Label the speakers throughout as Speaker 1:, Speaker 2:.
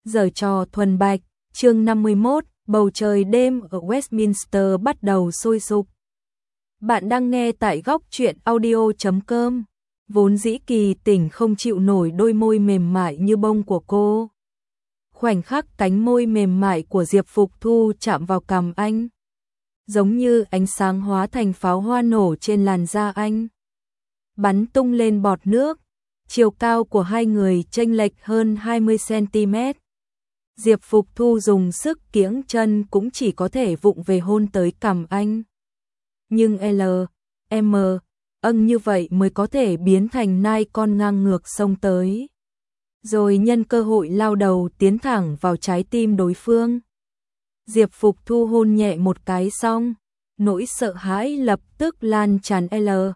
Speaker 1: Giở trò thuần bạch, chương 51, bầu trời đêm ở Westminster bắt đầu sôi sục. Bạn đang nghe tại góc truyện audio.com. Vốn dĩ Kỳ Tỉnh không chịu nổi đôi môi mềm mại như bông của cô. Khoảnh khắc cánh môi mềm mại của Diệp Phục Thu chạm vào cằm anh, giống như ánh sáng hóa thành pháo hoa nổ trên làn da anh, bắn tung lên bọt nước. Chiều cao của hai người chênh lệch hơn 20 cm. Diệp Phục Thu dùng sức kiễng chân cũng chỉ có thể vụng về hôn tới cằm anh. Nhưng M, như vậy mới có thể biến thành nai con ngang ngược xông tới, rồi nhân cơ hội lao đầu tiến thẳng vào trái tim đối phương. Diệp Phục Thu hôn nhẹ một cái xong, nỗi sợ hãi lập tức lan tràn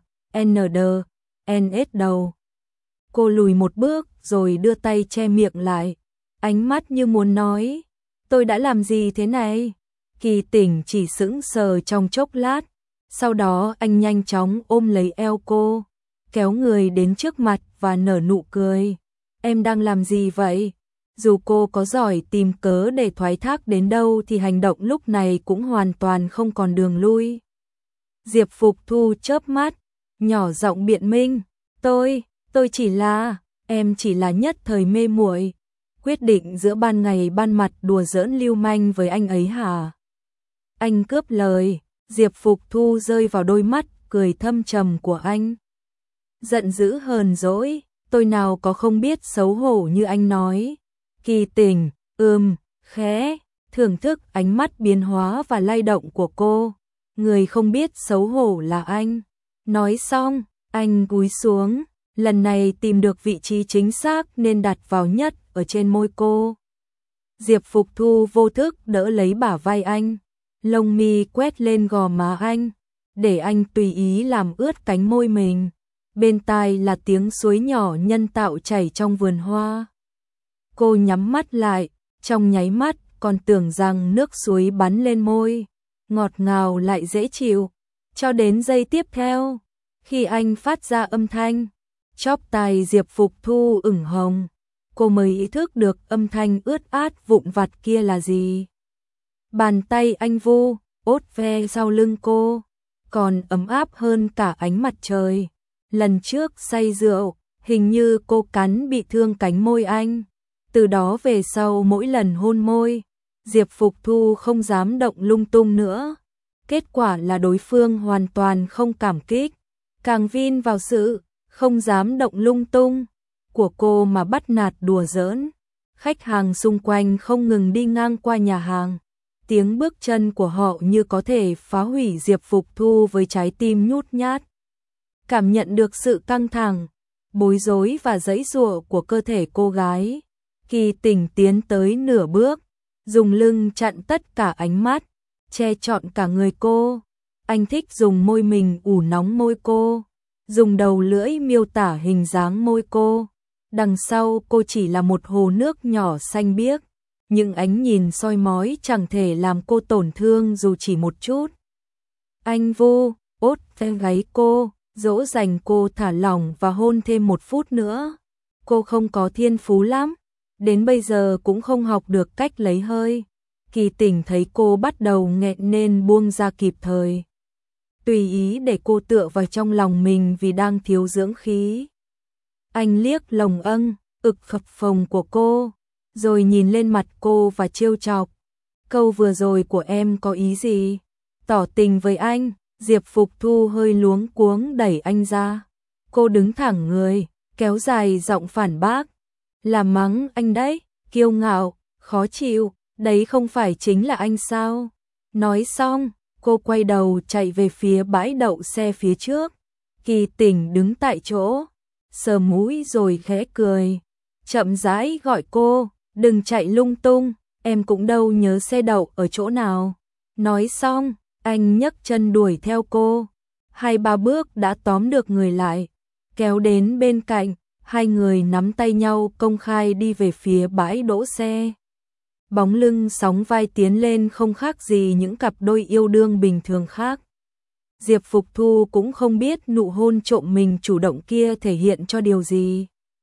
Speaker 1: NS đầu. Cô lùi một bước rồi đưa tay che miệng lại, ánh mắt như muốn nói, tôi đã làm gì thế này? Kỳ Tỉnh chỉ sững sờ trong chốc lát, sau đó anh nhanh chóng ôm lấy eo cô, kéo người đến trước mặt và nở nụ cười. Em đang làm gì vậy? Dù cô có giỏi tìm cớ để thoái thác đến đâu thì hành động lúc này cũng hoàn toàn không còn đường lui. Diệp Phục Thu chớp mắt, nhỏ giọng biện minh, tôi em chỉ là nhất thời mê muội, quyết định giữa ban ngày ban mặt đùa giỡn lưu manh với anh ấy hả? Anh cướp lời, Diệp Phục Thu rơi vào đôi mắt cười thâm trầm của anh. Giận dữ hờn dỗi, tôi nào có không biết xấu hổ như anh nói. Kỳ Tỉnh, khẽ, thưởng thức ánh mắt biến hóa và lay động của cô. Người không biết xấu hổ là anh. Nói xong, anh cúi xuống, lần này tìm được vị trí chính xác nên đặt vào nhất ở trên môi cô. Diệp Phục Thu vô thức đỡ lấy bả vai anh, lông mi quét lên gò má anh, để anh tùy ý làm ướt cánh môi mình. Bên tai là tiếng suối nhỏ nhân tạo chảy trong vườn hoa. Cô nhắm mắt lại, trong nháy mắt còn tưởng rằng nước suối bắn lên môi, ngọt ngào lại dễ chịu. Cho đến giây tiếp theo, khi anh phát ra âm thanh, chóp tai Diệp Phục Thu ửng hồng, cô mới ý thức được âm thanh ướt át vụn vặt kia là gì. Bàn tay anh vu, ốt ve sau lưng cô, còn ấm áp hơn cả ánh mặt trời. Lần trước say rượu, hình như cô cắn bị thương cánh môi anh. Từ đó về sau mỗi lần hôn môi, Diệp Phục Thu không dám động lung tung nữa. Kết quả là đối phương hoàn toàn không cảm kích, càng vin vào sự không dám động lung tung của cô mà bắt nạt đùa giỡn. Khách hàng xung quanh không ngừng đi ngang qua nhà hàng, tiếng bước chân của họ như có thể phá hủy Diệp Phục Thu với trái tim nhút nhát. Cảm nhận được sự căng thẳng, bối rối và giãy giụa của cơ thể cô gái, Kỳ Tỉnh tiến tới nửa bước, dùng lưng chặn tất cả ánh mắt, che trọn cả người cô. Anh thích dùng môi mình ủ nóng môi cô, dùng đầu lưỡi miêu tả hình dáng môi cô. Đằng sau cô chỉ là một hồ nước nhỏ xanh biếc, những ánh nhìn soi mói chẳng thể làm cô tổn thương dù chỉ một chút. Anh vu, ốt ve gáy cô, dỗ dành cô thả lỏng và hôn thêm một phút nữa. Cô không có thiên phú lắm, đến bây giờ cũng không học được cách lấy hơi. Kỳ Tỉnh thấy cô bắt đầu nghẹn nên buông ra kịp thời, tùy ý để cô tựa vào trong lòng mình vì đang thiếu dưỡng khí. Anh liếc lồng ực phập phồng của cô, rồi nhìn lên mặt cô và trêu chọc. Câu vừa rồi của em có ý gì? Tỏ tình với anh? Diệp Phục Thu hơi luống cuống đẩy anh ra. Cô đứng thẳng người, kéo dài giọng phản bác. Là mắng anh đấy, kiêu ngạo, khó chịu, đấy không phải chính là anh sao? Nói xong, cô quay đầu chạy về phía bãi đậu xe phía trước. Kỳ Tỉnh đứng tại chỗ, sờ mũi rồi khẽ cười, chậm rãi gọi cô, đừng chạy lung tung, em cũng đâu nhớ xe đậu ở chỗ nào. Nói xong, anh nhấc chân đuổi theo cô, 2-3 bước đã tóm được người lại, kéo đến bên cạnh, hai người nắm tay nhau công khai đi về phía bãi đỗ xe. Bóng lưng sóng vai tiến lên không khác gì những cặp đôi yêu đương bình thường khác. Diệp Phục Thu cũng không biết nụ hôn trộm mình chủ động kia thể hiện cho điều gì.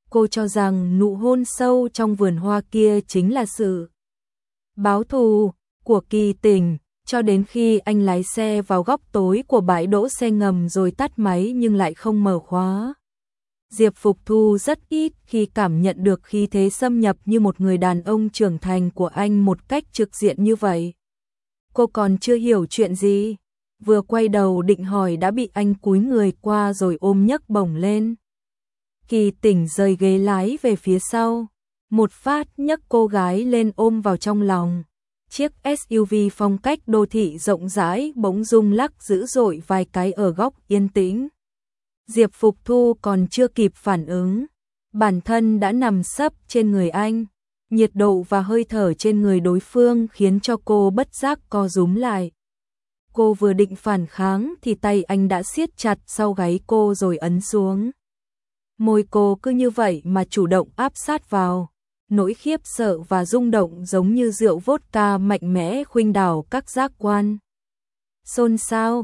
Speaker 1: Cô cho rằng nụ hôn sâu trong vườn hoa kia chính là sự báo thù của Kỳ Tình, cho đến khi anh lái xe vào góc tối của bãi đỗ xe ngầm rồi tắt máy nhưng lại không mở khóa. Diệp Phục Thu rất ít khi cảm nhận được khí thế xâm nhập như một người đàn ông trưởng thành của anh một cách trực diện như vậy. Cô còn chưa hiểu chuyện gì, vừa quay đầu định hỏi đã bị anh cúi người qua rồi ôm nhấc bổng lên. Kỳ Tình rời ghế lái về phía sau, một phát nhấc cô gái lên ôm vào trong lòng. Chiếc SUV phong cách đô thị rộng rãi bỗng rung lắc dữ dội vài cái ở góc yên tĩnh. Diệp Phục Thu còn chưa kịp phản ứng, bản thân đã nằm sấp trên người anh. Nhiệt độ và hơi thở trên người đối phương khiến cho cô bất giác co rúm lại. Cô vừa định phản kháng thì tay anh đã siết chặt sau gáy cô rồi ấn xuống. Môi cô cứ như vậy mà chủ động áp sát vào. Nỗi khiếp sợ và rung động giống như rượu vodka mạnh mẽ khuynh đảo các giác quan. Xôn xao,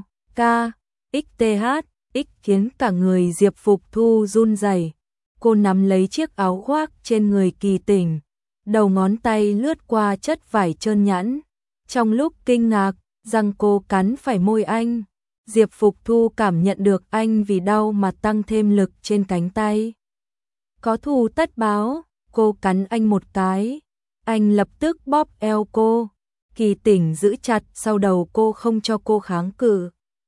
Speaker 1: XTH, khiến cả người Diệp Phục Thu run rẩy. Cô nắm lấy chiếc áo khoác trên người Kỳ Tình, đầu ngón tay lướt qua chất vải trơn nhẵn. Trong lúc kinh ngạc, răng cô cắn phải môi anh. Diệp Phục Thu cảm nhận được anh vì đau mà tăng thêm lực trên cánh tay. Có thù tất báo, cô cắn anh một cái. Anh lập tức bóp eo cô. Kỳ Tình giữ chặt sau đầu cô không cho cô kháng cự.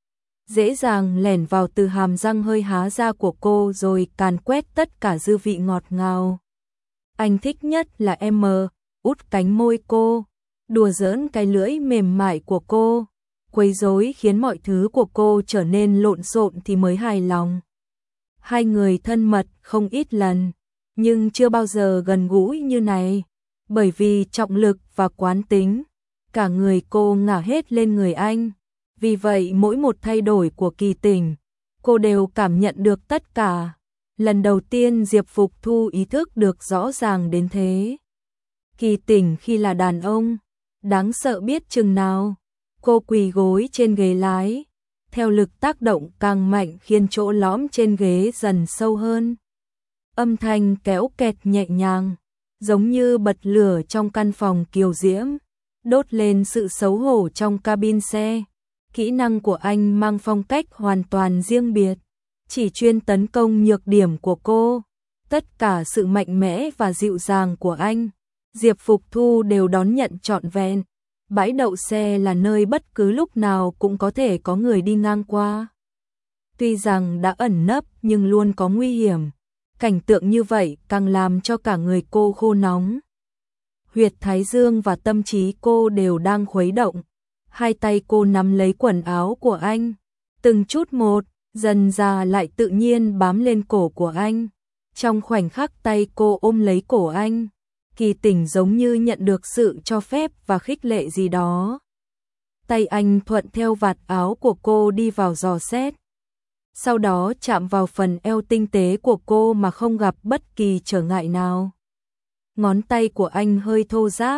Speaker 1: Dễ dàng lẻn vào từ hàm răng hơi há ra của cô rồi càn quét tất cả dư vị ngọt ngào. Anh thích nhất là em út cánh môi cô, đùa giỡn cái lưỡi mềm mại của cô, quấy rối khiến mọi thứ của cô trở nên lộn xộn thì mới hài lòng. Hai người thân mật không ít lần, nhưng chưa bao giờ gần gũi như này, bởi vì trọng lực và quán tính, cả người cô ngả hết lên người anh. Vì vậy mỗi một thay đổi của Kỳ Tình, cô đều cảm nhận được tất cả. Lần đầu tiên Diệp Phục Thu ý thức được rõ ràng đến thế. Kỳ Tình khi là đàn ông, đáng sợ biết chừng nào. Cô quỳ gối trên ghế lái, theo lực tác động càng mạnh khiến chỗ lõm trên ghế dần sâu hơn. Âm thanh kéo kẹt nhẹ nhàng, giống như bật lửa trong căn phòng kiều diễm, đốt lên sự xấu hổ trong cabin xe. Kỹ năng của anh mang phong cách hoàn toàn riêng biệt, chỉ chuyên tấn công nhược điểm của cô. Tất cả sự mạnh mẽ và dịu dàng của anh, Diệp Phục Thu đều đón nhận trọn vẹn. Bãi đậu xe là nơi bất cứ lúc nào cũng có thể có người đi ngang qua. Tuy rằng đã ẩn nấp nhưng luôn có nguy hiểm. Cảnh tượng như vậy càng làm cho cả người cô khô nóng. Huyệt thái dương và tâm trí cô đều đang khuấy động. Hai tay cô nắm lấy quần áo của anh, từng chút một, dần dà lại tự nhiên bám lên cổ của anh. Trong khoảnh khắc tay cô ôm lấy cổ anh, Kỳ Tình giống như nhận được sự cho phép và khích lệ gì đó. Tay anh thuận theo vạt áo của cô đi vào dò xét. Sau đó chạm vào phần eo tinh tế của cô mà không gặp bất kỳ trở ngại nào. Ngón tay của anh hơi thô ráp,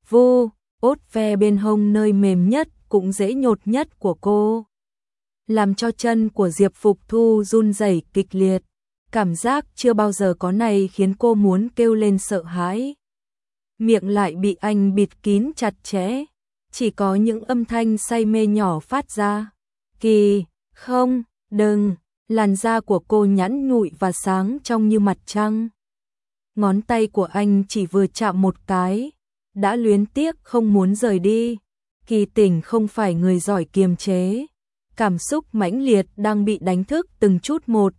Speaker 1: ốt ve bên hông nơi mềm nhất cũng dễ nhột nhất của cô, làm cho chân của Diệp Phục Thu run rẩy kịch liệt. Cảm giác chưa bao giờ có này khiến cô muốn kêu lên sợ hãi. Miệng lại bị anh bịt kín chặt chẽ, chỉ có những âm thanh say mê nhỏ phát ra. Kỳ, không, đừng. Làn da của cô nhẵn nhụi và sáng trong như mặt trăng. Ngón tay của anh chỉ vừa chạm một cái, đã luyến tiếc không muốn rời đi. Kỳ Tình không phải người giỏi kiềm chế, cảm xúc mãnh liệt đang bị đánh thức từng chút một.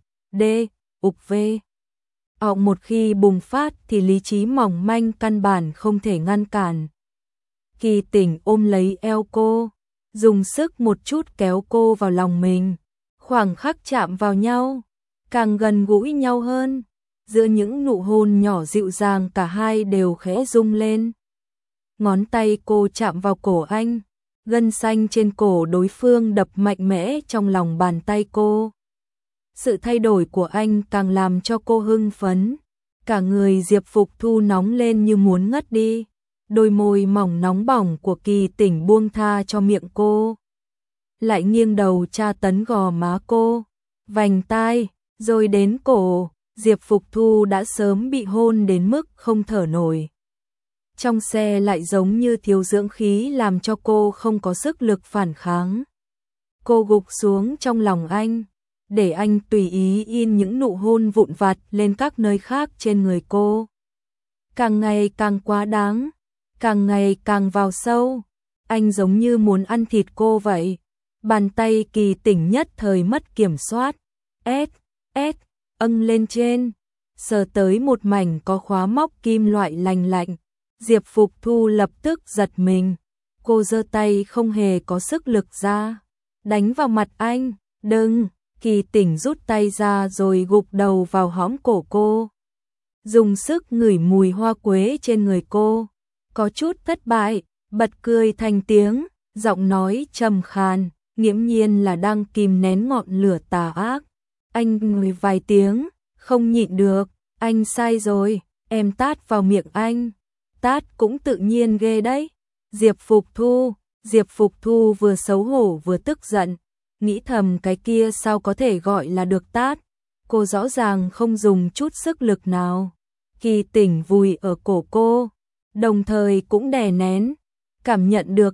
Speaker 1: Một khi bùng phát thì lý trí mỏng manh căn bản không thể ngăn cản. Kỳ Tình ôm lấy eo cô, dùng sức một chút kéo cô vào lòng mình. Khoảng khắc chạm vào nhau, càng gần gũi nhau hơn. Giữa những nụ hôn nhỏ dịu dàng cả hai đều khẽ rung lên. Ngón tay cô chạm vào cổ anh, gân xanh trên cổ đối phương đập mạnh mẽ trong lòng bàn tay cô. Sự thay đổi của anh càng làm cho cô hưng phấn. Cả người Diệp Phục Thu nóng lên như muốn ngất đi. Đôi môi mỏng nóng bỏng của Kỳ Tình buông tha cho miệng cô, lại nghiêng đầu tra tấn gò má cô, vành tai, rồi đến cổ. Diệp Phục Thu đã sớm bị hôn đến mức không thở nổi. Trong xe lại giống như thiếu dưỡng khí làm cho cô không có sức lực phản kháng. Cô gục xuống trong lòng anh, để anh tùy ý in những nụ hôn vụn vặt lên các nơi khác trên người cô. Càng ngày càng quá đáng, càng ngày càng vào sâu, anh giống như muốn ăn thịt cô vậy. Bàn tay Kỳ Tỉnh nhất thời mất kiểm soát, âng lên trên, sờ tới một mảnh có khóa móc kim loại lành lạnh. Diệp Phục Thu lập tức giật mình, cô giơ tay không hề có sức lực ra, đánh vào mặt anh. Đừng! Kỳ Tỉnh rút tay ra rồi gục đầu vào hõm cổ cô, dùng sức ngửi mùi hoa quế trên người cô, có chút thất bại, bật cười thành tiếng, giọng nói trầm khàn, nghiễm nhiên là đang kìm nén ngọn lửa tà ác. Anh ngửi vài tiếng, không nhịn được, anh sai rồi, em tát vào miệng anh. Tát cũng tự nhiên ghê đấy. Diệp Phục Thu vừa xấu hổ vừa tức giận, nghĩ thầm cái kia sao có thể gọi là được tát, cô rõ ràng không dùng chút sức lực nào. Kỳ Tỉnh vùi ở cổ cô, đồng thời cũng đè nén, cảm nhận được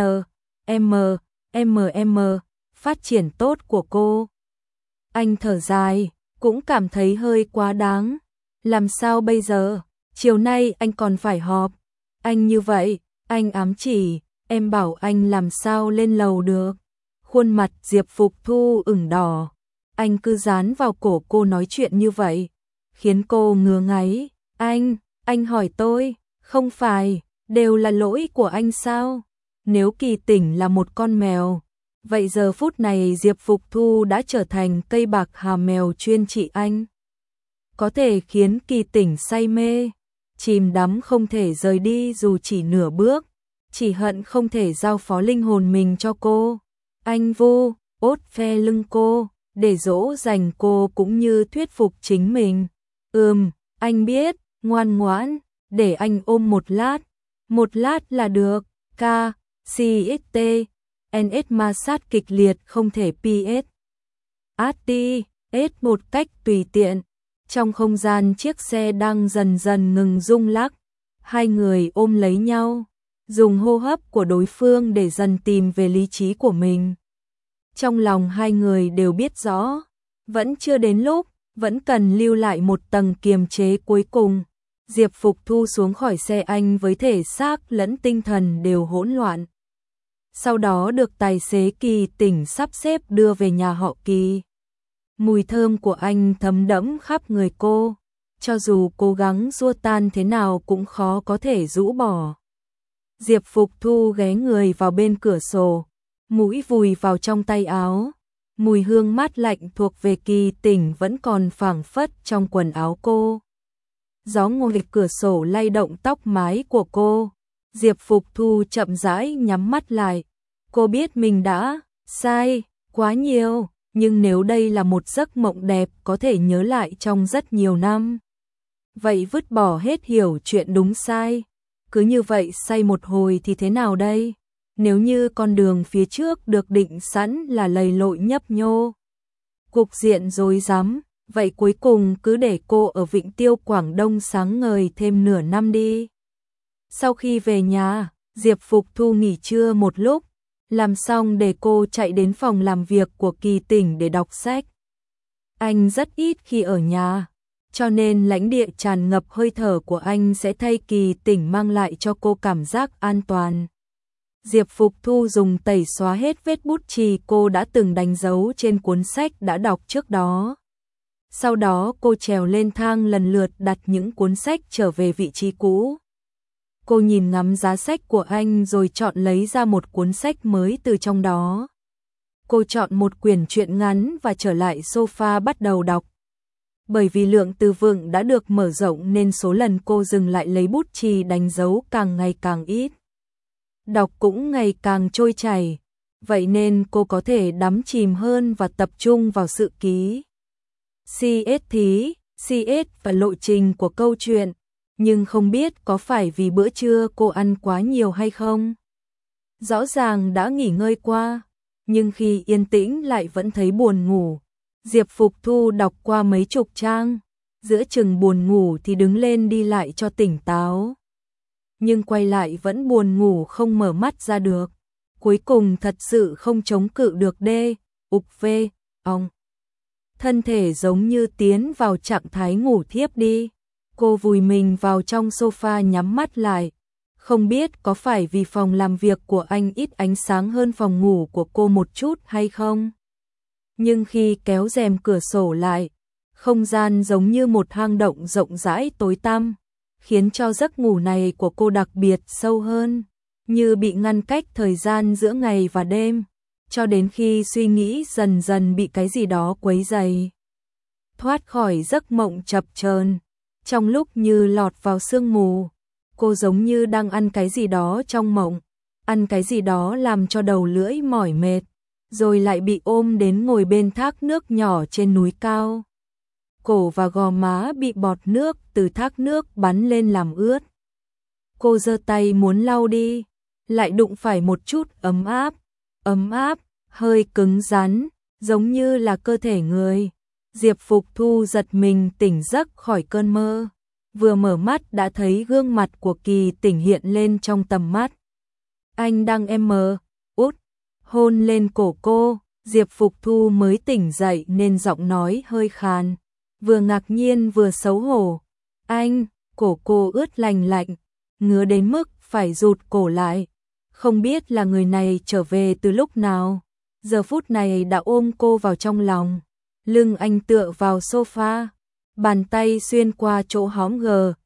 Speaker 1: phát triển tốt của cô. Anh thở dài, cũng cảm thấy hơi quá đáng. Làm sao bây giờ? Chiều nay anh còn phải họp. Anh như vậy, anh ám chỉ, em bảo anh làm sao lên lầu được. Khuôn mặt Diệp Phục Thu ửng đỏ, anh cứ dán vào cổ cô nói chuyện như vậy, khiến cô ngứa ngáy. Anh hỏi tôi, không phải, đều là lỗi của anh sao? Nếu Kỳ Tỉnh là một con mèo, vậy giờ phút này Diệp Phục Thu đã trở thành cây bạc hà mèo chuyên trị anh. Có thể khiến Kỳ Tỉnh say mê, chìm đắm không thể rời đi dù chỉ nửa bước, chỉ hận không thể giao phó linh hồn mình cho cô. Anh vu ốt phe lưng cô, để dỗ dành cô cũng như thuyết phục chính mình. Anh biết, ngoan ngoãn, để anh ôm một lát là được. CXT, NS ma sát kịch liệt không thể PS. AT, một cách tùy tiện. Trong không gian chiếc xe đang dần dần ngừng rung lắc, hai người ôm lấy nhau, dùng hô hấp của đối phương để dần tìm về lý trí của mình. Trong lòng hai người đều biết rõ, vẫn chưa đến lúc, vẫn cần lưu lại một tầng kiềm chế cuối cùng. Diệp Phục Thu xuống khỏi xe anh với thể xác lẫn tinh thần đều hỗn loạn. Sau đó được tài xế Kỳ Tỉnh sắp xếp đưa về nhà họ Kỳ. Mùi thơm của anh thấm đẫm khắp người cô, cho dù cố gắng xua tan thế nào cũng khó có thể rũ bỏ. Diệp Phục Thu ghé người vào bên cửa sổ, mũi vùi vào trong tay áo. Mùi hương mát lạnh thuộc về Kỳ Tỉnh vẫn còn phảng phất trong quần áo cô. Gió ngoài cửa sổ lay động tóc mái của cô. Diệp Phục Thu chậm rãi nhắm mắt lại. Cô biết mình đã sai quá nhiều, nhưng nếu đây là một giấc mộng đẹp có thể nhớ lại trong rất nhiều năm, vậy vứt bỏ hết hiểu chuyện đúng sai. Cứ như vậy say một hồi thì thế nào đây? Nếu như con đường phía trước được định sẵn là lầy lội nhấp nhô, cục diện rối rắm, vậy cuối cùng cứ để cô ở Vịnh Tiêu Quảng Đông sáng ngời thêm nửa năm đi. Sau khi về nhà, Diệp Phục Thu nghỉ trưa một lúc, làm xong để cô chạy đến phòng làm việc của Kỳ Tỉnh để đọc sách. Anh rất ít khi ở nhà, cho nên lãnh địa tràn ngập hơi thở của anh sẽ thay Kỳ Tỉnh mang lại cho cô cảm giác an toàn. Diệp Phục Thu dùng tẩy xóa hết vết bút chì cô đã từng đánh dấu trên cuốn sách đã đọc trước đó. Sau đó cô trèo lên thang lần lượt đặt những cuốn sách trở về vị trí cũ. Cô nhìn ngắm giá sách của anh rồi chọn lấy ra một cuốn sách mới từ trong đó. Cô chọn một quyển truyện ngắn và trở lại sofa bắt đầu đọc. Bởi vì lượng từ vựng đã được mở rộng nên số lần cô dừng lại lấy bút chì đánh dấu càng ngày càng ít. Đọc cũng ngày càng trôi chảy, vậy nên cô có thể đắm chìm hơn và tập trung vào sự ký. CS và lộ trình của câu chuyện, nhưng không biết có phải vì bữa trưa cô ăn quá nhiều hay không. Rõ ràng đã nghỉ ngơi qua, nhưng khi yên tĩnh lại vẫn thấy buồn ngủ. Diệp Phục Thu đọc qua mấy chục trang, giữa chừng buồn ngủ thì đứng lên đi lại cho tỉnh táo. Nhưng quay lại vẫn buồn ngủ không mở mắt ra được. Cuối cùng thật sự không chống cự được đê, ục vê, ong. Thân thể giống như tiến vào trạng thái ngủ thiếp đi. Cô vùi mình vào trong sofa nhắm mắt lại. Không biết có phải vì phòng làm việc của anh ít ánh sáng hơn phòng ngủ của cô một chút hay không? Nhưng khi kéo rèm cửa sổ lại, không gian giống như một hang động rộng rãi tối tăm, khiến cho giấc ngủ này của cô đặc biệt sâu hơn, như bị ngăn cách thời gian giữa ngày và đêm, cho đến khi suy nghĩ dần dần bị cái gì đó quấy rầy. Thoát khỏi giấc mộng chập chờn, trong lúc như lọt vào sương mù, cô giống như đang ăn cái gì đó trong mộng, ăn cái gì đó làm cho đầu lưỡi mỏi mệt, rồi lại bị ôm đến ngồi bên thác nước nhỏ trên núi cao. Cổ và gò má bị bọt nước từ thác nước bắn lên làm ướt. Cô giơ tay muốn lau đi, lại đụng phải một chút ấm áp, hơi cứng rắn, giống như là cơ thể người. Diệp Phục Thu giật mình tỉnh giấc khỏi cơn mơ, vừa mở mắt đã thấy gương mặt của Kỳ Tỉnh hiện lên trong tầm mắt. Anh đang út, hôn lên cổ cô, Diệp Phục Thu mới tỉnh dậy nên giọng nói hơi khàn, vừa ngạc nhiên vừa xấu hổ. Anh, cổ cô ướt lành lạnh, ngứa đến mức phải rụt cổ lại. Không biết là người này trở về từ lúc nào, giờ phút này đã ôm cô vào trong lòng. Lưng anh tựa vào sofa, bàn tay xuyên qua chỗ hõm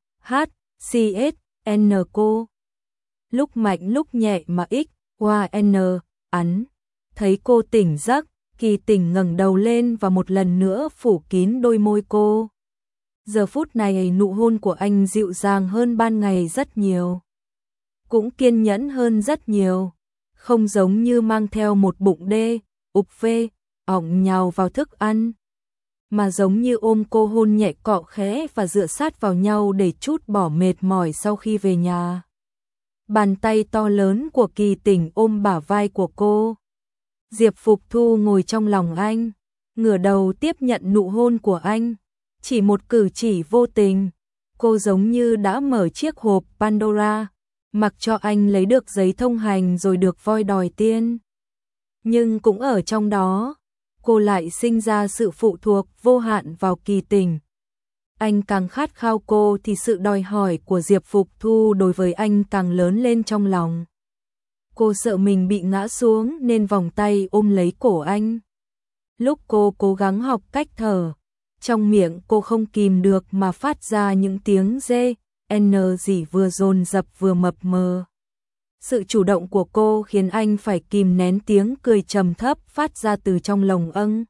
Speaker 1: N cô. Lúc mạnh lúc nhẹ mà N ắn. Thấy cô tỉnh giấc, Kỳ Tỉnh ngẩng đầu lên và một lần nữa phủ kín đôi môi cô. Giờ phút này nụ hôn của anh dịu dàng hơn ban ngày rất nhiều, cũng kiên nhẫn hơn rất nhiều, không giống như mang theo một bụng đê, ục phê, ỏng nhào vào thức ăn, mà giống như ôm cô hôn nhẹ cọ khẽ và dựa sát vào nhau để trút bỏ mệt mỏi sau khi về nhà. Bàn tay to lớn của Kỳ Tỉnh ôm bả vai của cô. Diệp Phục Thu ngồi trong lòng anh, ngửa đầu tiếp nhận nụ hôn của anh. Chỉ một cử chỉ vô tình, cô giống như đã mở chiếc hộp Pandora, mặc cho anh lấy được giấy thông hành rồi được voi đòi tiền. Nhưng cũng ở trong đó, cô lại sinh ra sự phụ thuộc vô hạn vào Kỳ Tỉnh. Anh càng khát khao cô thì sự đòi hỏi của Diệp Phục Thu đối với anh càng lớn lên trong lòng. Cô sợ mình bị ngã xuống nên vòng tay ôm lấy cổ anh. Lúc cô cố gắng học cách thở, trong miệng cô không kìm được mà phát ra những tiếng dê, n gì vừa dồn dập vừa mập mờ. Sự chủ động của cô khiến anh phải kìm nén tiếng cười trầm thấp phát ra từ trong lồng âng.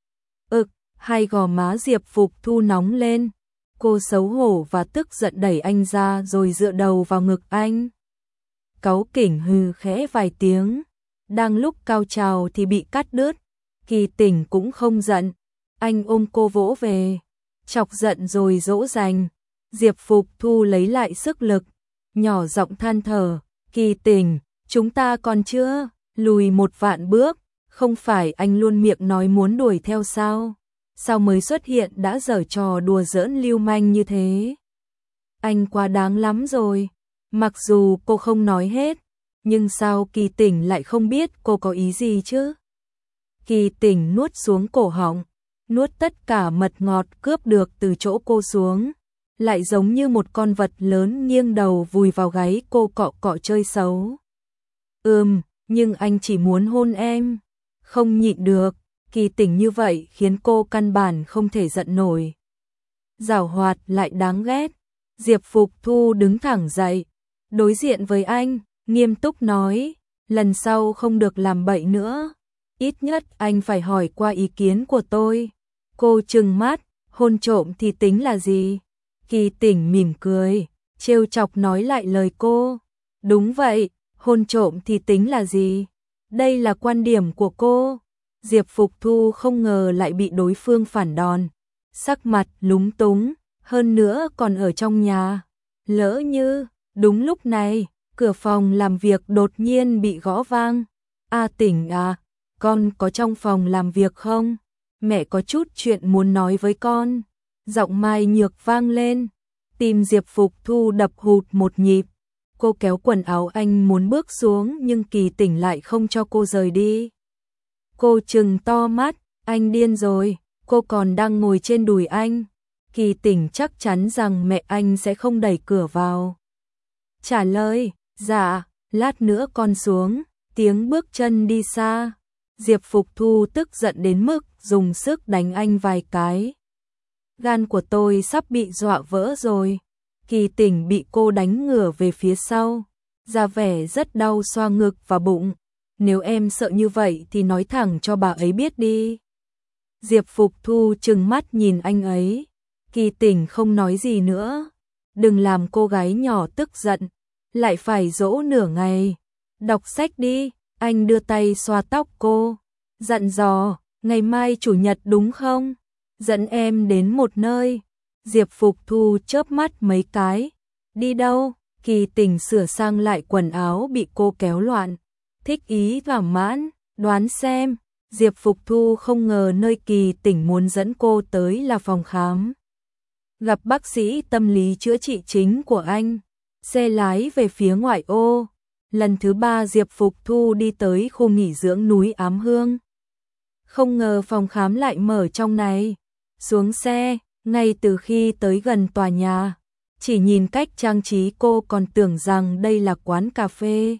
Speaker 1: Hai gò má Diệp Phục Thu nóng lên. Cô xấu hổ và tức giận đẩy anh ra rồi dựa đầu vào ngực anh. Cáu kỉnh hừ khẽ vài tiếng. Đang lúc cao trào thì bị cắt đứt. Kỳ Tỉnh cũng không giận. Anh ôm cô vỗ về, chọc giận rồi dỗ dành. Diệp Phục Thu lấy lại sức lực, nhỏ giọng than thở. Kỳ Tỉnh, chúng ta còn chưa lùi một vạn bước. Không phải anh luôn miệng nói muốn đuổi theo sao? Sao mới xuất hiện đã giở trò đùa giỡn lưu manh như thế? Anh quá đáng lắm rồi. Mặc dù cô không nói hết, nhưng sao Kỳ Tỉnh lại không biết cô có ý gì chứ? Kỳ Tỉnh nuốt xuống cổ họng, nuốt tất cả mật ngọt cướp được từ chỗ cô xuống, lại giống như một con vật lớn nghiêng đầu vùi vào gáy cô cọ cọ chơi xấu. Nhưng anh chỉ muốn hôn em. Không nhịn được. Kỳ Tỉnh như vậy khiến cô căn bản không thể giận nổi. Giảo hoạt lại đáng ghét. Diệp Phục Thu đứng thẳng dậy, đối diện với anh, nghiêm túc nói, lần sau không được làm bậy nữa. Ít nhất anh phải hỏi qua ý kiến của tôi. Cô trừng mắt, hôn trộm thì tính là gì? Kỳ Tỉnh mỉm cười, trêu chọc nói lại lời cô. Đúng vậy, hôn trộm thì tính là gì? Đây là quan điểm của cô. Diệp Phục Thu không ngờ lại bị đối phương phản đòn, sắc mặt lúng túng, hơn nữa còn ở trong nhà. Lỡ như, đúng lúc này, cửa phòng làm việc đột nhiên bị gõ vang. Tỉnh à, con có trong phòng làm việc không? Mẹ có chút chuyện muốn nói với con. Giọng Mai Nhược vang lên, tim Diệp Phục Thu đập hụt một nhịp. Cô kéo quần áo anh muốn bước xuống nhưng Kỳ Tỉnh lại không cho cô rời đi. Cô trừng to mắt, anh điên rồi, cô còn đang ngồi trên đùi anh. Kỳ Tỉnh chắc chắn rằng mẹ anh sẽ không đẩy cửa vào. Trả lời, dạ, lát nữa con xuống, tiếng bước chân đi xa. Diệp Phục Thu tức giận đến mức dùng sức đánh anh vài cái. Gan của tôi sắp bị dọa vỡ rồi. Kỳ Tỉnh bị cô đánh ngửa về phía sau, ra vẻ rất đau xoa ngực và bụng. Nếu em sợ như vậy thì nói thẳng cho bà ấy biết đi. Diệp Phục Thu trừng mắt nhìn anh ấy. Kỳ Tỉnh không nói gì nữa. Đừng làm cô gái nhỏ tức giận, lại phải dỗ nửa ngày. Đọc sách đi, anh đưa tay xoa tóc cô. Dặn dò, ngày mai chủ nhật đúng không? Dẫn em đến một nơi. Diệp Phục Thu chớp mắt mấy cái. Đi đâu? Kỳ Tỉnh sửa sang lại quần áo bị cô kéo loạn. Thích ý thỏa mãn, đoán xem. Diệp Phục Thu không ngờ nơi Kỳ Tỉnh muốn dẫn cô tới là phòng khám. Gặp bác sĩ tâm lý chữa trị chính của anh. Xe lái về phía ngoại ô. Lần thứ 3 Diệp Phục Thu đi tới khu nghỉ dưỡng núi Ám Hương. Không ngờ phòng khám lại mở trong này. Xuống xe, ngay từ khi tới gần tòa nhà, chỉ nhìn cách trang trí cô còn tưởng rằng đây là quán cà phê.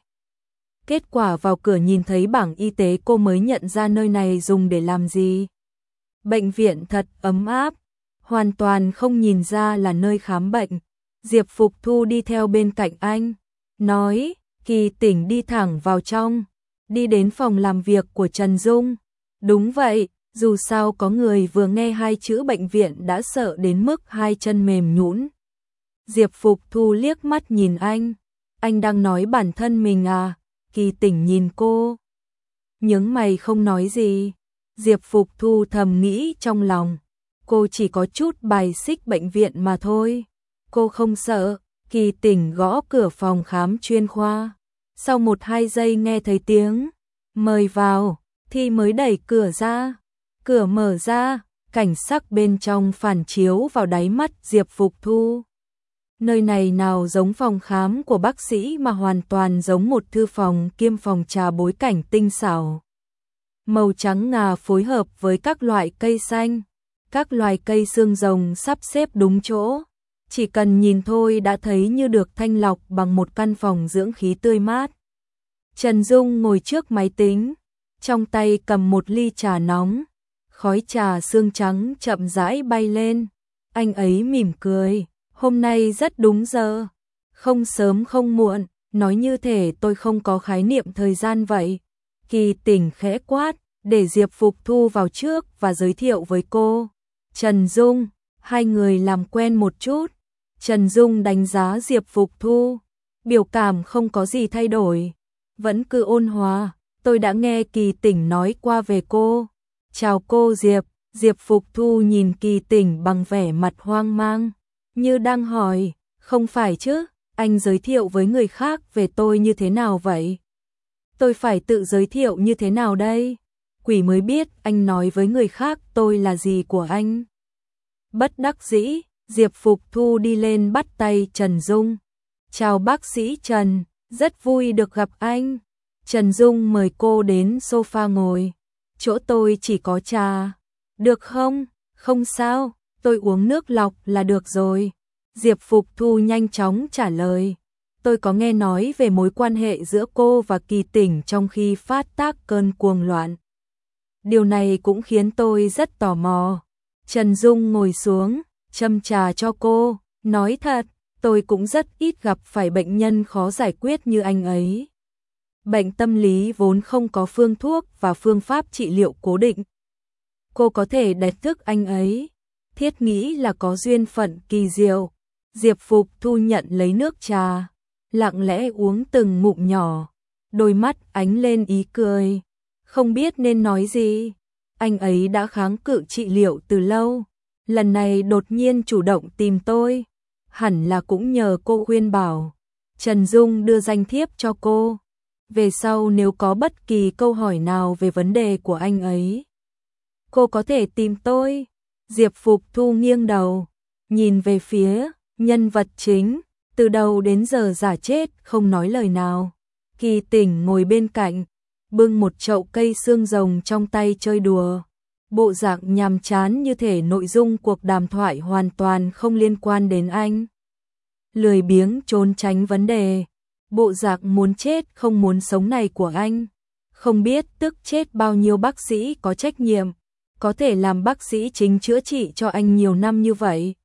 Speaker 1: Kết quả vào cửa nhìn thấy bảng y tế cô mới nhận ra nơi này dùng để làm gì. Bệnh viện thật ấm áp, hoàn toàn không nhìn ra là nơi khám bệnh. Diệp Phục Thu đi theo bên cạnh anh, nói, Kỳ Tỉnh đi thẳng vào trong, đi đến phòng làm việc của Trần Dung. Đúng vậy, dù sao có người vừa nghe 2 chữ bệnh viện đã sợ đến mức 2 chân mềm nhũn. Diệp Phục Thu liếc mắt nhìn anh đang nói bản thân mình à? Kỳ Tỉnh nhìn cô, nhướng mày không nói gì. Diệp Phục Thu thầm nghĩ trong lòng, cô chỉ có chút bài xích bệnh viện mà thôi. Cô không sợ. Kỳ Tỉnh gõ cửa phòng khám chuyên khoa. Sau 1-2 giây nghe thấy tiếng mời vào, thì mới đẩy cửa ra. Cửa mở ra, cảnh sắc bên trong phản chiếu vào đáy mắt Diệp Phục Thu. Nơi này nào giống phòng khám của bác sĩ mà hoàn toàn giống một thư phòng kiêm phòng trà bối cảnh tinh xảo. Màu trắng ngà phối hợp với các loại cây xanh, các loài cây xương rồng sắp xếp đúng chỗ. Chỉ cần nhìn thôi đã thấy như được thanh lọc bằng một căn phòng dưỡng khí tươi mát. Trần Dung ngồi trước máy tính, trong tay cầm một ly trà nóng. Khói trà sương trắng chậm rãi bay lên. Anh ấy mỉm cười, hôm nay rất đúng giờ. Không sớm không muộn, nói như thể tôi không có khái niệm thời gian vậy. Kỳ Tỉnh khẽ quát, để Diệp Phục Thu vào trước và giới thiệu với cô. Trần Dung, hai người làm quen một chút. Trần Dung đánh giá Diệp Phục Thu, biểu cảm không có gì thay đổi, vẫn cứ ôn hòa. Tôi đã nghe Kỳ Tỉnh nói qua về cô. Chào cô Diệp. Diệp Phục Thu nhìn Kỳ Tỉnh bằng vẻ mặt hoang mang, như đang hỏi, không phải chứ, anh giới thiệu với người khác về tôi như thế nào vậy? Tôi phải tự giới thiệu như thế nào đây? Quỷ mới biết anh nói với người khác tôi là gì của anh. Bất đắc dĩ, Diệp Phục Thu đi lên bắt tay Trần Dung. Chào bác sĩ Trần, rất vui được gặp anh. Trần Dung mời cô đến sofa ngồi. Chỗ tôi chỉ có trà. Được không? Không sao, tôi uống nước lọc là được rồi. Diệp Phục Thu nhanh chóng trả lời. Tôi có nghe nói về mối quan hệ giữa cô và Kỳ Tỉnh trong khi phát tác cơn cuồng loạn. Điều này cũng khiến tôi rất tò mò. Trần Dung ngồi xuống, châm trà cho cô, nói thật, tôi cũng rất ít gặp phải bệnh nhân khó giải quyết như anh ấy. Bệnh tâm lý vốn không có phương thuốc và phương pháp trị liệu cố định. Cô có thể đánh thức anh ấy, thiết nghĩ là có duyên phận kỳ diệu. Diệp Phục Thu nhận lấy nước trà, lặng lẽ uống từng ngụm nhỏ, đôi mắt ánh lên ý cười, không biết nên nói gì. Anh ấy đã kháng cự trị liệu từ lâu, lần này đột nhiên chủ động tìm tôi, hẳn là cũng nhờ cô khuyên bảo. Trần Dung đưa danh thiếp cho cô, về sau nếu có bất kỳ câu hỏi nào về vấn đề của anh ấy, cô có thể tìm tôi. Diệp Phục Thu nghiêng đầu, nhìn về phía nhân vật chính, từ đầu đến giờ giả chết không nói lời nào. Kỳ Tỉnh ngồi bên cạnh, bưng một chậu cây xương rồng trong tay chơi đùa. Bộ dạng nhàm chán như thể nội dung cuộc đàm thoại hoàn toàn không liên quan đến anh. Lười biếng trốn tránh vấn đề. Bộ dạng muốn chết không muốn sống này của anh. Không biết tức chết bao nhiêu bác sĩ có trách nhiệm, có thể làm bác sĩ chính chữa trị cho anh nhiều năm như vậy.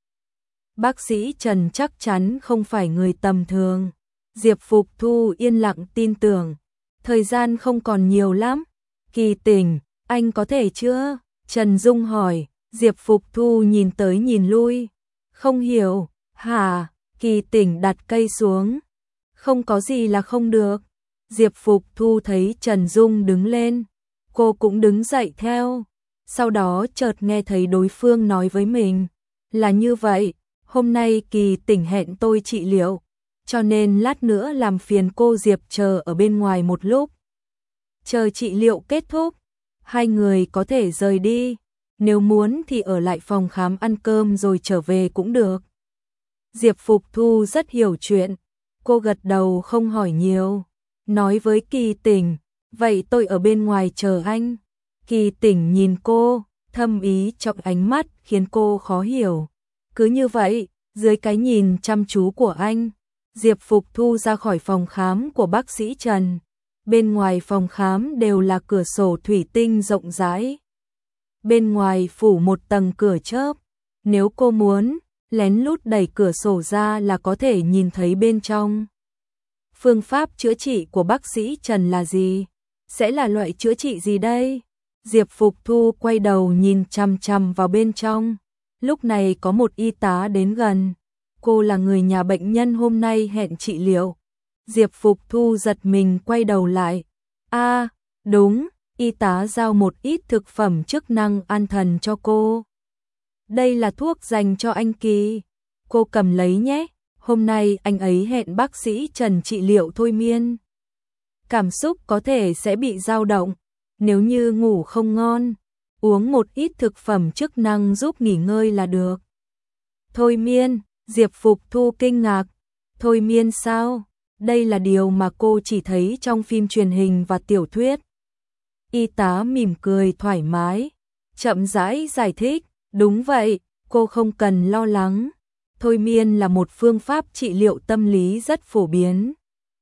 Speaker 1: Bác sĩ Trần chắc chắn không phải người tầm thường. Diệp Phục Thu yên lặng tin tưởng. Thời gian không còn nhiều lắm. Kỳ Tỉnh, anh có thể chưa? Trần Dung hỏi. Diệp Phục Thu nhìn tới nhìn lui. Không hiểu. Hả? Kỳ Tỉnh đặt cây xuống. Không có gì là không được. Diệp Phục Thu thấy Trần Dung đứng lên. Cô cũng đứng dậy theo. Sau đó chợt nghe thấy đối phương nói với mình. Là như vậy, hôm nay Kỳ Tỉnh hẹn tôi trị liệu. Cho nên lát nữa làm phiền cô Diệp chờ ở bên ngoài một lúc. Chờ trị liệu kết thúc, hai người có thể rời đi. Nếu muốn thì ở lại phòng khám ăn cơm rồi trở về cũng được. Diệp Phục Thu rất hiểu chuyện. Cô gật đầu không hỏi nhiều. Nói với Kỳ Tỉnh, vậy tôi ở bên ngoài chờ anh. Kỳ Tỉnh nhìn cô, thâm ý trong ánh mắt khiến cô khó hiểu. Cứ như vậy, dưới cái nhìn chăm chú của anh, Diệp Phục Thu ra khỏi phòng khám của bác sĩ Trần. Bên ngoài phòng khám đều là cửa sổ thủy tinh rộng rãi. Bên ngoài phủ một tầng cửa chớp. Nếu cô muốn, lén lút đẩy cửa sổ ra là có thể nhìn thấy bên trong. Phương pháp chữa trị của bác sĩ Trần là gì? Sẽ là loại chữa trị gì đây? Diệp Phục Thu quay đầu nhìn chằm chằm vào bên trong. Lúc này có một y tá đến gần. Cô là người nhà bệnh nhân hôm nay hẹn trị liệu. Diệp Phục Thu giật mình quay đầu lại. Đúng, y tá giao một ít thực phẩm chức năng an thần cho cô. Đây là thuốc dành cho anh Kỳ. Cô cầm lấy nhé. Hôm nay anh ấy hẹn bác sĩ Trần trị liệu thôi miên. Cảm xúc có thể sẽ bị dao động. Nếu như ngủ không ngon, uống một ít thực phẩm chức năng giúp nghỉ ngơi là được. Thôi miên, Diệp Phục Thu kinh ngạc. Thôi miên sao? Đây là điều mà cô chỉ thấy trong phim truyền hình và tiểu thuyết. Y tá mỉm cười thoải mái, chậm rãi giải thích. Đúng vậy, cô không cần lo lắng. Thôi miên là một phương pháp trị liệu tâm lý rất phổ biến.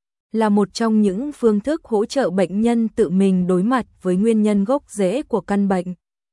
Speaker 1: Là một trong những phương thức hỗ trợ bệnh nhân tự mình đối mặt với nguyên nhân gốc rễ của căn bệnh.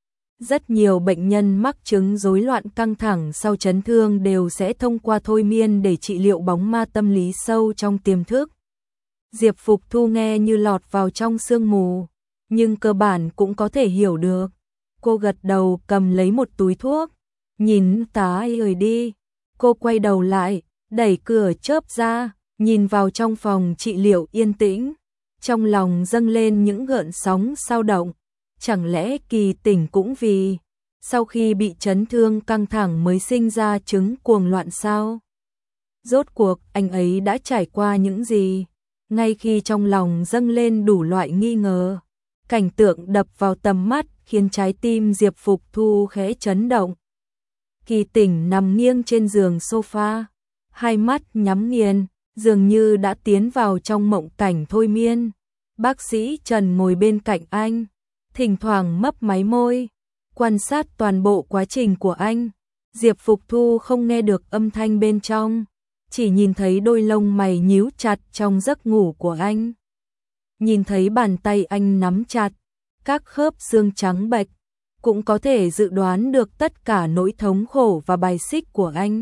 Speaker 1: Rất nhiều bệnh nhân mắc chứng rối loạn căng thẳng sau chấn thương đều sẽ thông qua thôi miên để trị liệu bóng ma tâm lý sâu trong tiềm thức. Diệp Phục Thu nghe như lọt vào trong sương mù, nhưng cơ bản cũng có thể hiểu được. Cô gật đầu cầm lấy một túi thuốc, nhìn tá ơi đi. Cô quay đầu lại, đẩy cửa chớp ra, nhìn vào trong phòng trị liệu yên tĩnh. Trong lòng dâng lên những gợn sóng xao động. Chẳng lẽ Kỳ Tỉnh cũng vì sau khi bị chấn thương căng thẳng mới sinh ra chứng cuồng loạn sao? Rốt cuộc anh ấy đã trải qua những gì? Ngay khi trong lòng dâng lên đủ loại nghi ngờ, cảnh tượng đập vào tầm mắt khiến trái tim Diệp Phục Thu khẽ chấn động. Kỳ Tỉnh nằm nghiêng trên giường sofa, hai mắt nhắm nghiền, dường như đã tiến vào trong mộng cảnh thôi miên. Bác sĩ Trần ngồi bên cạnh anh, thỉnh thoảng mấp máy môi, quan sát toàn bộ quá trình của anh. Diệp Phục Thu không nghe được âm thanh bên trong, chỉ nhìn thấy đôi lông mày nhíu chặt trong giấc ngủ của anh. Nhìn thấy bàn tay anh nắm chặt, các khớp xương trắng bệch, cũng có thể dự đoán được tất cả nỗi thống khổ và bài xích của anh.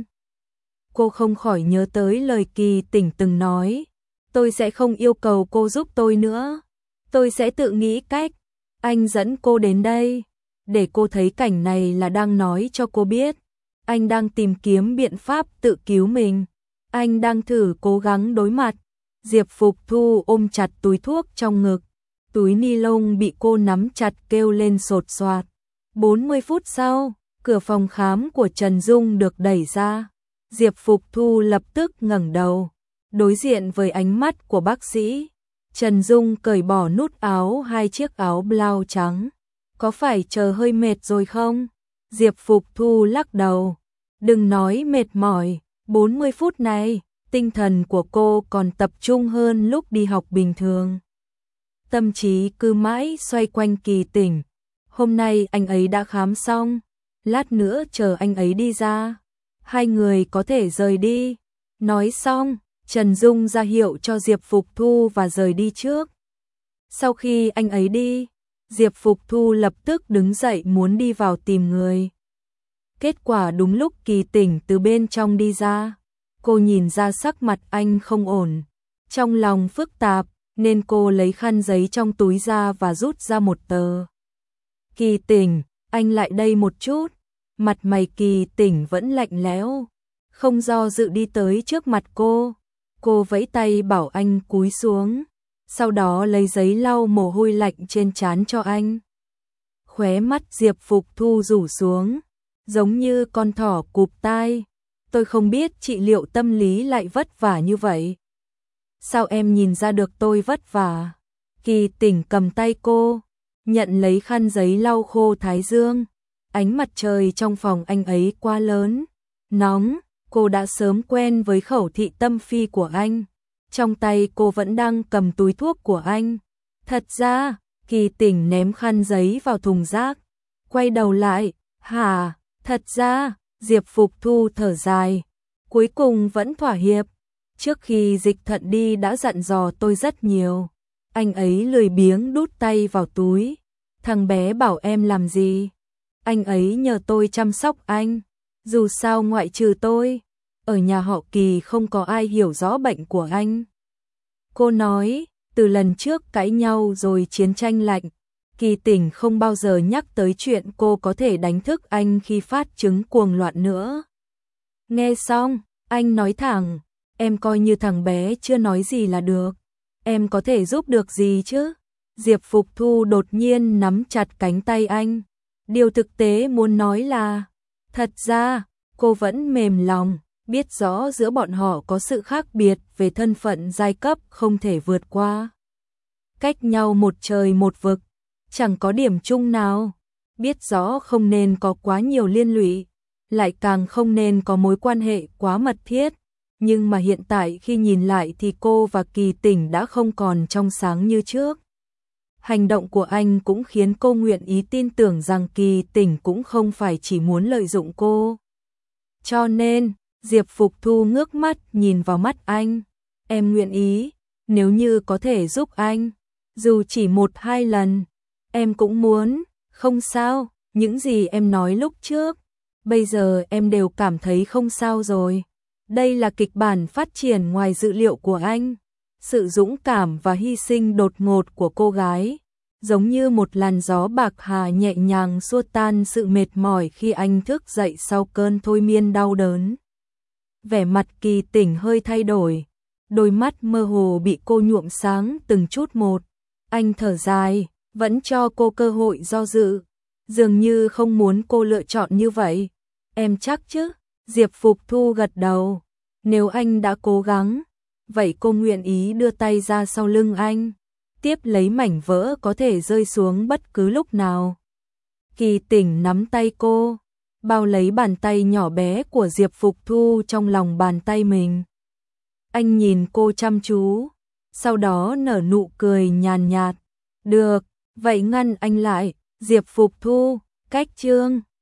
Speaker 1: Cô không khỏi nhớ tới lời Kỳ Tỉnh từng nói, tôi sẽ không yêu cầu cô giúp tôi nữa, tôi sẽ tự nghĩ cách. Anh dẫn cô đến đây, để cô thấy cảnh này là đang nói cho cô biết, anh đang tìm kiếm biện pháp tự cứu mình, anh đang thử cố gắng đối mặt. Diệp Phục Thu ôm chặt túi thuốc trong ngực, túi ni lông bị cô nắm chặt kêu lên sột soạt. 40 phút sau, cửa phòng khám của Trần Dung được đẩy ra. Diệp Phục Thu lập tức ngẩng đầu, đối diện với ánh mắt của bác sĩ. Trần Dung cởi bỏ nút áo hai chiếc áo blau trắng. Có phải chờ hơi mệt rồi không? Diệp Phục Thu lắc đầu. Đừng nói mệt mỏi, 40 phút này, tinh thần của cô còn tập trung hơn lúc đi học bình thường. Tâm trí cứ mãi xoay quanh Kỳ Tỉnh. Hôm nay anh ấy đã khám xong, lát nữa chờ anh ấy đi ra, hai người có thể rời đi. Nói xong, Trần Dung ra hiệu cho Diệp Phục Thu và rời đi trước. Sau khi anh ấy đi, Diệp Phục Thu lập tức đứng dậy muốn đi vào tìm người. Kết quả đúng lúc Kỳ Tỉnh từ bên trong đi ra, cô nhìn ra sắc mặt anh không ổn. Trong lòng phức tạp, nên cô lấy khăn giấy trong túi ra và rút ra một tờ. Kỳ Tỉnh, anh lại đây một chút. Mặt mày Kỳ Tỉnh vẫn lạnh lẽo, không do dự đi tới trước mặt cô. Cô vẫy tay bảo anh cúi xuống, sau đó lấy giấy lau mồ hôi lạnh trên trán cho anh. Khóe mắt Diệp Phục Thu rủ xuống, giống như con thỏ cụp tai. Tôi không biết trị liệu tâm lý lại vất vả như vậy. Sao em nhìn ra được tôi vất vả? Kỳ Tỉnh cầm tay cô, nhận lấy khăn giấy lau khô thái dương. Ánh mặt trời trong phòng anh ấy quá lớn, nóng, cô đã sớm quen với khẩu thị tâm phi của anh. Trong tay cô vẫn đang cầm túi thuốc của anh. Thật ra, Kỳ Tỉnh ném khăn giấy vào thùng rác, quay đầu lại, hả, thật ra, Diệp Phục Thu thở dài, cuối cùng vẫn thỏa hiệp. Trước khi Dịch Thận đi đã dặn dò tôi rất nhiều. Anh ấy lười biếng đút tay vào túi. Thằng bé bảo em làm gì? Anh ấy nhờ tôi chăm sóc anh. Dù sao ngoại trừ tôi, ở nhà họ Kỳ không có ai hiểu rõ bệnh của anh. Cô nói, từ lần trước cãi nhau rồi chiến tranh lạnh, Kỳ Tỉnh không bao giờ nhắc tới chuyện cô có thể đánh thức anh khi phát chứng cuồng loạn nữa. Nghe xong, anh nói thẳng, em coi như thằng bé chưa nói gì là được. Em có thể giúp được gì chứ? Diệp Phục Thu đột nhiên nắm chặt cánh tay anh. Điều thực tế muốn nói là, thật ra, cô vẫn mềm lòng, biết rõ giữa bọn họ có sự khác biệt về thân phận giai cấp không thể vượt qua. Cách nhau một trời một vực, chẳng có điểm chung nào. Biết rõ không nên có quá nhiều liên lụy, lại càng không nên có mối quan hệ quá mật thiết. Nhưng mà hiện tại khi nhìn lại thì cô và Kỳ Tỉnh đã không còn trong sáng như trước. Hành động của anh cũng khiến cô nguyện ý tin tưởng rằng Kỳ Tỉnh cũng không phải chỉ muốn lợi dụng cô. Cho nên, Diệp Phục Thu ngước mắt nhìn vào mắt anh. Em nguyện ý, nếu như có thể giúp anh, dù chỉ 1-2 lần, em cũng muốn, không sao, những gì em nói lúc trước, bây giờ em đều cảm thấy không sao rồi. Đây là kịch bản phát triển ngoài dự liệu của anh. Sự dũng cảm và hy sinh đột ngột của cô gái, giống như một làn gió bạc hà nhẹ nhàng xua tan sự mệt mỏi khi anh thức dậy sau cơn thôi miên đau đớn. Vẻ mặt Kỳ Tỉnh hơi thay đổi, đôi mắt mơ hồ bị cô nhuộm sáng từng chút một. Anh thở dài, vẫn cho cô cơ hội do dự, dường như không muốn cô lựa chọn như vậy. Em chắc chứ? Diệp Phục Thu gật đầu. Nếu anh đã cố gắng, vậy cô nguyện ý đưa tay ra sau lưng anh, tiếp lấy mảnh vỡ có thể rơi xuống bất cứ lúc nào. Kỳ Tỉnh nắm tay cô, bao lấy bàn tay nhỏ bé của Diệp Phục Thu trong lòng bàn tay mình. Anh nhìn cô chăm chú, sau đó nở nụ cười nhàn nhạt. Được, vậy ngăn anh lại. Diệp Phục Thu, cách chương.